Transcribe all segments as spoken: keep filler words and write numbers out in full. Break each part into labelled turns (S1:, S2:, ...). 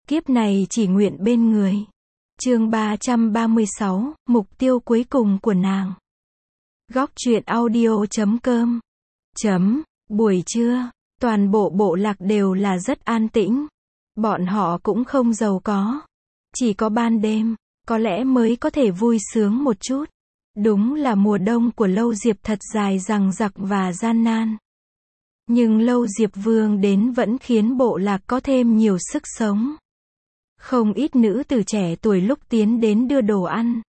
S1: Kiếp này chỉ nguyện bên người. Chương ba trăm ba mươi sáu, mục tiêu cuối cùng của nàng. Góc truyện audio chấm com. Chấm, buổi trưa, toàn bộ bộ lạc đều là rất an tĩnh. Bọn họ cũng không giàu có. Chỉ có ban đêm, có lẽ mới có thể vui sướng một chút. Đúng là mùa đông của Lâu Diệp thật dài dằng dặc và gian nan. Nhưng Lâu Diệp Vương đến vẫn khiến bộ lạc có thêm nhiều sức sống. Không ít nữ tử trẻ tuổi lúc tiến đến đưa đồ ăn,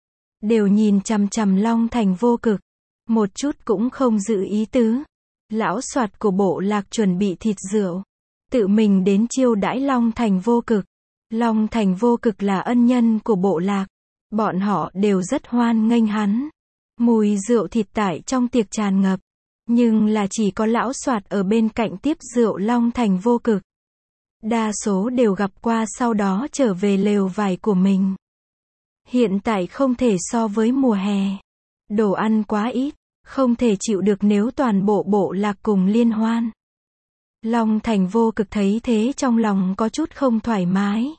S1: đều nhìn chằm chằm Long Thành Vô Cực, một chút cũng không giữ ý tứ. Lão soạt của bộ lạc chuẩn bị thịt rượu, tự mình đến chiêu đãi Long Thành Vô Cực. Long Thành Vô Cực là ân nhân của bộ lạc, bọn họ đều rất hoan nghênh hắn. Mùi rượu thịt tại trong tiệc tràn ngập, nhưng là chỉ có lão soạt ở bên cạnh tiếp rượu Long Thành Vô Cực. Đa số đều gặp qua sau đó trở về lều vải của mình. Hiện tại không thể so với mùa hè. Đồ ăn quá ít, không thể chịu được nếu toàn bộ bộ lạc cùng liên hoan. Long Thành Vô Cực thấy thế trong lòng có chút không thoải mái.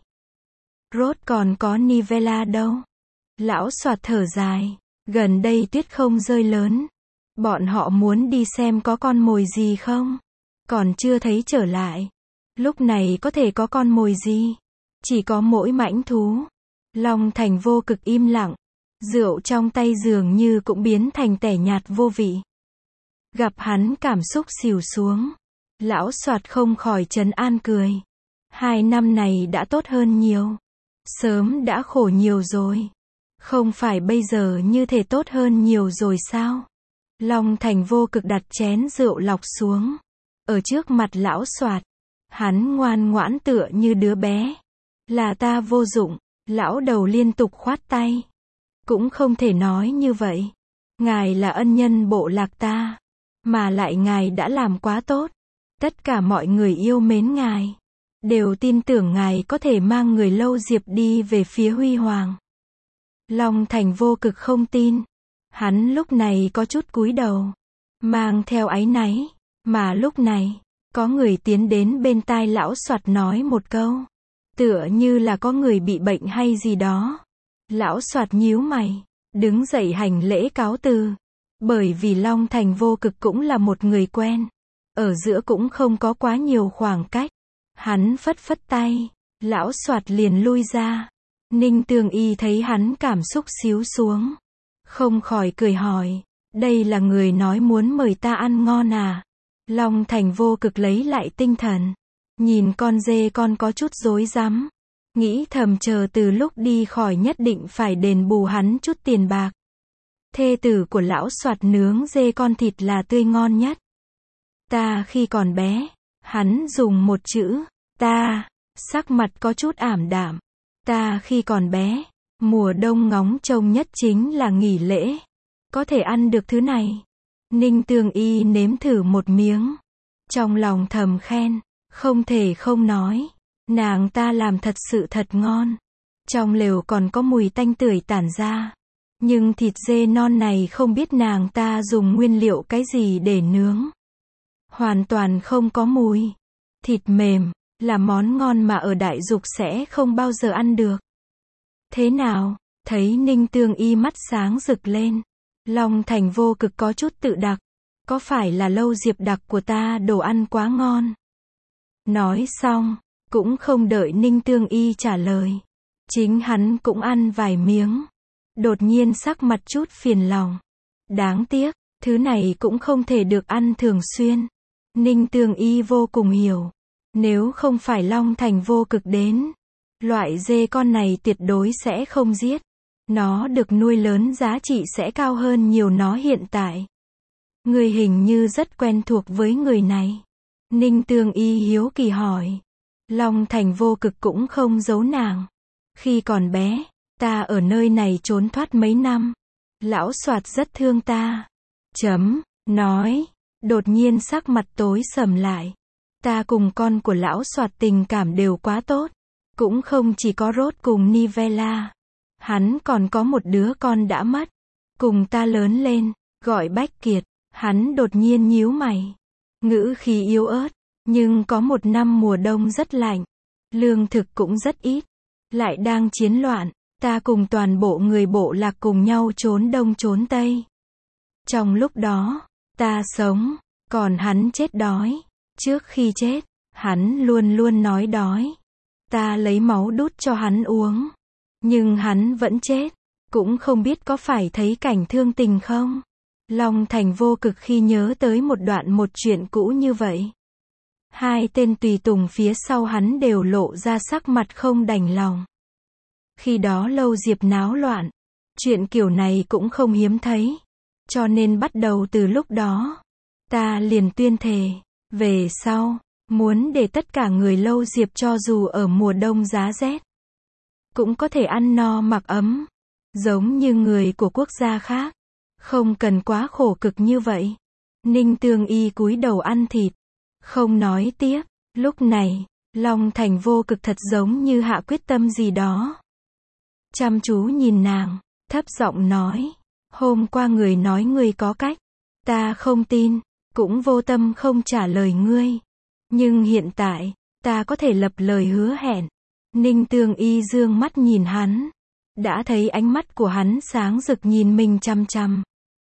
S1: Rốt còn có Nivella đâu. Lão soạt thở dài, gần đây tuyết không rơi lớn. Bọn họ muốn đi xem có con mồi gì không. Còn chưa thấy trở lại. Lúc này có thể có con mồi gì? Chỉ có mỗi mãnh thú. Long Thành Vô Cực im lặng. Rượu trong tay dường như cũng biến thành tẻ nhạt vô vị. Gặp hắn cảm xúc xỉu xuống. Lão soạt không khỏi trấn an cười. Hai năm này đã tốt hơn nhiều. Sớm đã khổ nhiều rồi. Không phải bây giờ như thể tốt hơn nhiều rồi sao? Long Thành Vô Cực đặt chén rượu lọc xuống. Ở trước mặt lão soạt. Hắn ngoan ngoãn tựa như đứa bé. Là ta vô dụng. Lão đầu liên tục khoát tay. Cũng không thể nói như vậy. Ngài là ân nhân bộ lạc ta. Mà lại ngài đã làm quá tốt. Tất cả mọi người yêu mến ngài. Đều tin tưởng ngài có thể mang người Lâu Diệp đi về phía huy hoàng. Long Thành Vô Cực không tin. Hắn lúc này có chút cúi đầu. Mang theo áy náy. Mà lúc này, có người tiến đến bên tai lão soạt nói một câu. Tựa như là có người bị bệnh hay gì đó. Lão soạt nhíu mày. Đứng dậy hành lễ cáo từ. Bởi vì Long Thành Vô Cực cũng là một người quen. Ở giữa cũng không có quá nhiều khoảng cách. Hắn phất phất tay. Lão soạt liền lui ra. Ninh Tường Y thấy hắn cảm xúc xíu xuống. Không khỏi cười hỏi. Đây là người nói muốn mời ta ăn ngon à? Long Thành Vô Cực lấy lại tinh thần. Nhìn con dê con có chút rối rắm. Nghĩ thầm chờ từ lúc đi khỏi nhất định phải đền bù hắn chút tiền bạc. Thê tử của lão soạt nướng dê con thịt là tươi ngon nhất. Ta khi còn bé. Hắn dùng một chữ. Ta. Sắc mặt có chút ảm đạm. Ta khi còn bé. Mùa đông ngóng trông nhất chính là nghỉ lễ. Có thể ăn được thứ này. Ninh Tường Y nếm thử một miếng. Trong lòng thầm khen. Không thể không nói. Nàng ta làm thật sự thật ngon. Trong lều còn có mùi tanh tưởi tản ra. Nhưng thịt dê non này không biết nàng ta dùng nguyên liệu cái gì để nướng. Hoàn toàn không có mùi. Thịt mềm. Là món ngon mà ở Đại Dục sẽ không bao giờ ăn được. Thế nào? Thấy Ninh Tường Y mắt sáng rực lên. Long Thành Vô Cực có chút tự đặc. Có phải là Lâu Diệp đặc của ta đồ ăn quá ngon? Nói xong, cũng không đợi Ninh Tường Y trả lời. Chính hắn cũng ăn vài miếng. Đột nhiên sắc mặt chút phiền lòng. Đáng tiếc, thứ này cũng không thể được ăn thường xuyên. Ninh Tường Y vô cùng hiểu. Nếu không phải Long Thành Vô Cực đến, loại dê con này tuyệt đối sẽ không giết. Nó được nuôi lớn giá trị sẽ cao hơn nhiều nó hiện tại. Người hình như rất quen thuộc với người này. Ninh Tường Y hiếu kỳ hỏi. Long Thành Vô Cực cũng không giấu nàng. Khi còn bé, ta ở nơi này trốn thoát mấy năm. Lão soạt rất thương ta. Chấm, nói. Đột nhiên sắc mặt tối sầm lại. Ta cùng con của lão soạt tình cảm đều quá tốt. Cũng không chỉ có Rốt cùng Nivella. Hắn còn có một đứa con đã mất. Cùng ta lớn lên, gọi Bách Kiệt. Hắn đột nhiên nhíu mày. Ngữ khí yếu ớt. Nhưng có một năm mùa đông rất lạnh. lương thực cũng rất ít, lại đang chiến loạn, ta cùng toàn bộ người bộ lạc cùng nhau trốn đông trốn tây. Trong lúc đó, ta sống, còn hắn chết đói. Trước khi chết, hắn luôn luôn nói đói. Ta lấy máu đút cho hắn uống. Nhưng hắn vẫn chết. Cũng không biết có phải thấy cảnh thương tình không? Long Thành vô cực khi nhớ tới một đoạn một chuyện cũ như vậy. Hai tên tùy tùng phía sau hắn đều lộ ra sắc mặt không đành lòng. Khi đó Lâu Diệp náo loạn. Chuyện kiểu này cũng không hiếm thấy. Cho nên bắt đầu từ lúc đó, ta liền tuyên thề, về sau, muốn để tất cả người Lâu Diệp cho dù ở mùa đông giá rét, cũng có thể ăn no mặc ấm, giống như người của quốc gia khác, không cần quá khổ cực như vậy. Ninh Tương Y cúi đầu ăn thịt, không nói tiếp. Lúc này, Long Thành vô cực thật giống như hạ quyết tâm gì đó. Chăm chú nhìn nàng, thấp giọng nói, hôm qua người nói ngươi có cách, ta không tin, cũng vô tâm không trả lời ngươi. Nhưng hiện tại, ta có thể lập lời hứa hẹn. Ninh Tương Y dương mắt nhìn hắn, đã thấy ánh mắt của hắn sáng rực nhìn mình chăm chăm.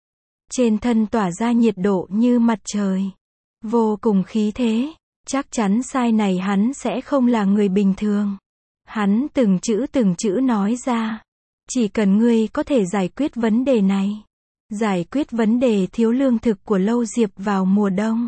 S1: Trên thân tỏa ra nhiệt độ như mặt trời, vô cùng khí thế, chắc chắn sai này hắn sẽ không là người bình thường. Hắn từng chữ từng chữ nói ra, chỉ cần ngươi có thể giải quyết vấn đề này, giải quyết vấn đề thiếu lương thực của Lâu Diệp vào mùa đông,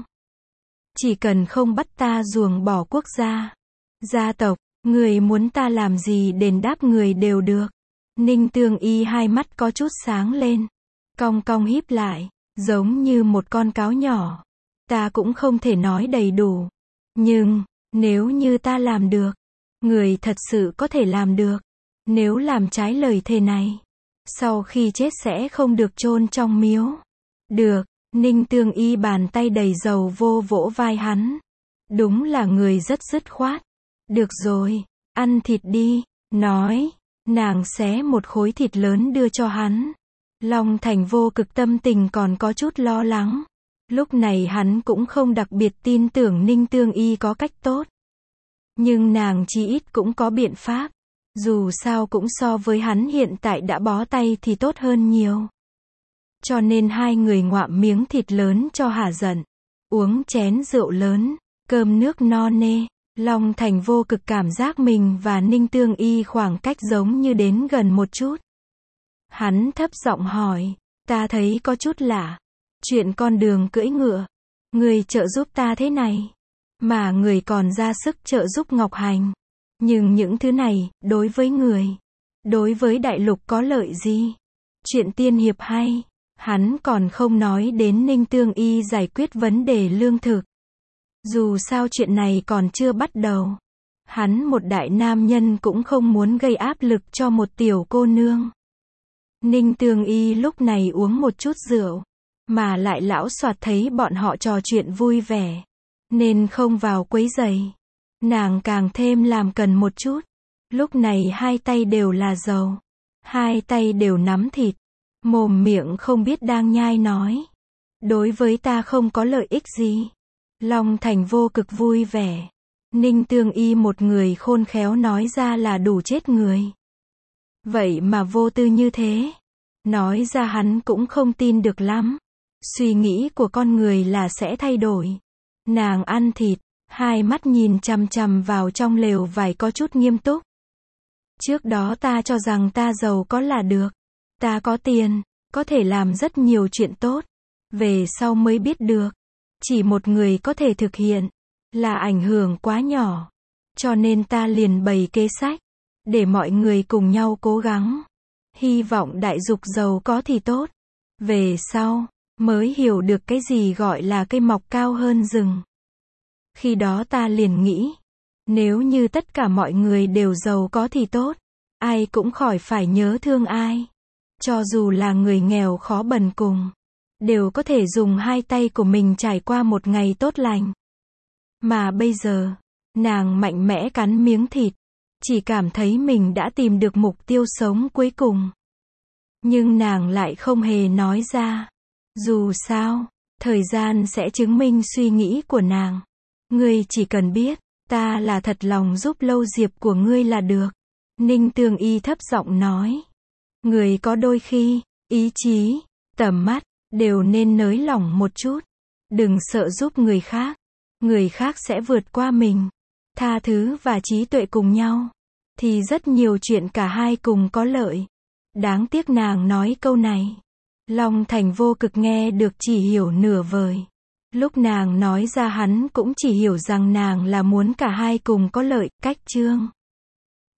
S1: chỉ cần không bắt ta ruồng bỏ quốc gia, gia tộc, người muốn ta làm gì đền đáp người đều được. Ninh Tương Y hai mắt có chút sáng lên, cong cong híp lại, giống như một con cáo nhỏ. Ta cũng không thể nói đầy đủ, nhưng nếu như ta làm được, người thật sự có thể làm được. Nếu làm trái lời thề này, sau khi chết sẽ không được chôn trong miếu. Được, Ninh Tương Y bàn tay đầy dầu vô vỗ vai hắn. Đúng là người rất dứt khoát. Được rồi, ăn thịt đi, nói. Nàng xé một khối thịt lớn đưa cho hắn. Long Thành vô cực tâm tình còn có chút lo lắng. Lúc này hắn cũng không đặc biệt tin tưởng Ninh Tương Y có cách tốt. Nhưng nàng chí ít cũng có biện pháp. Dù sao cũng so với hắn hiện tại đã bó tay thì tốt hơn nhiều. Cho nên hai người ngoạm miếng thịt lớn cho hả giận. Uống chén rượu lớn, cơm nước no nê. Long Thành vô cực cảm giác mình và Ninh Tương Y khoảng cách giống như đến gần một chút. Hắn thấp giọng hỏi, ta thấy có chút lạ. Chuyện con đường cưỡi ngựa, người trợ giúp ta thế này, mà người còn ra sức trợ giúp Ngọc Hành. Nhưng những thứ này, đối với người, đối với đại lục có lợi gì? Chuyện tiên hiệp hay, hắn còn không nói đến Ninh Tương Y giải quyết vấn đề lương thực. Dù sao chuyện này còn chưa bắt đầu. Hắn một đại nam nhân cũng không muốn gây áp lực cho một tiểu cô nương. Ninh Tương Y lúc này uống một chút rượu, mà lại lão soạt thấy bọn họ trò chuyện vui vẻ, nên không vào quấy rầy. Nàng càng thêm làm cần một chút. Lúc này hai tay đều là dầu, hai tay đều nắm thịt, mồm miệng không biết đang nhai nói. Đối với ta không có lợi ích gì. Long Thành vô cực vui vẻ. Ninh Tương Y một người khôn khéo nói ra là đủ chết người. Vậy mà vô tư như thế. Nói ra hắn cũng không tin được lắm. Suy nghĩ của con người là sẽ thay đổi. Nàng ăn thịt, hai mắt nhìn chằm chằm vào trong lều vải có chút nghiêm túc. Trước đó ta cho rằng ta giàu có là được. Ta có tiền, có thể làm rất nhiều chuyện tốt. Về sau mới biết được, chỉ một người có thể thực hiện, là ảnh hưởng quá nhỏ. Cho nên ta liền bày kế sách, để mọi người cùng nhau cố gắng. Hy vọng đại dục giàu có thì tốt. Về sau, mới hiểu được cái gì gọi là cây mọc cao hơn rừng. Khi đó ta liền nghĩ, nếu như tất cả mọi người đều giàu có thì tốt, ai cũng khỏi phải nhớ thương ai. Cho dù là người nghèo khó bần cùng, đều có thể dùng hai tay của mình trải qua một ngày tốt lành. Mà bây giờ, nàng mạnh mẽ cắn miếng thịt, chỉ cảm thấy mình đã tìm được mục tiêu sống cuối cùng. Nhưng nàng lại không hề nói ra. Dù sao, thời gian sẽ chứng minh suy nghĩ của nàng. Ngươi chỉ cần biết, Ta là thật lòng giúp Lâu Diệp của ngươi là được. Ninh Tường Y thấp giọng nói. Người có đôi khi, ý chí, tầm mắt, đều nên nới lỏng một chút. Đừng sợ giúp người khác. Người khác sẽ vượt qua mình. Tha thứ và trí tuệ cùng nhau. Thì rất nhiều chuyện cả hai cùng có lợi. Đáng tiếc nàng nói câu này. Long Thành Vô Cực nghe được chỉ hiểu nửa vời. Lúc nàng nói ra hắn cũng chỉ hiểu rằng nàng là muốn cả hai cùng có lợi. Cách chương